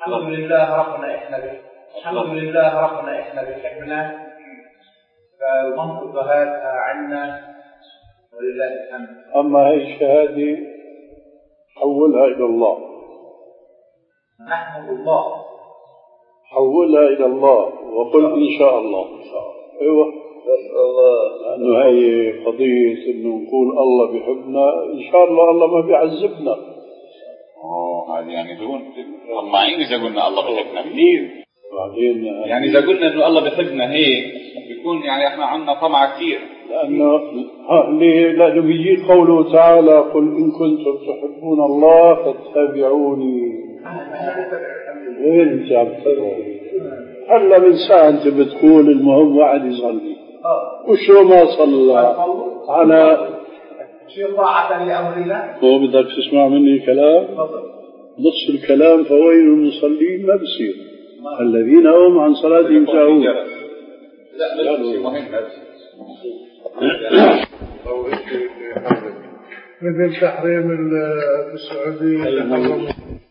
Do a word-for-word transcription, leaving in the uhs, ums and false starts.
الحمد لله ربنا إحنا به الحمد لله ربنا إحنا بحبنا فالمنطق هذا عنا ولله الحمد. أما هي الشهادة حولها إلى الله، نحمد الله، حولها إلى الله وقل إن شاء الله. أيوة نسأل الله، لأنه هي قضية إنه نقول الله بيحبنا إن شاء الله الله ما بيعذبنا. أوه هذه يعني تقول طماعين إذا قلنا الله بيحبنا كثير. بعدين يعني إذا قلنا إنه الله بيحبنا هيك بيكون يعني إحنا عنا طمع كثير. لأنه ليه؟ لأنه بيجي قوله تعالى قل إن كنتم تحبون الله فاتبعوني. وين أنت عم تتبعوني؟ هلا من ساعة أنت بتقول المهم واحد يصلي وشو ما صلى على شيء طاعة لأمر الله. هو بدك تسمع مني كلام نص الكلام فويل المصلين ما بصير الذين هم عن صلاتهم ساهون. لا لا مهم مثل تحريم السعودية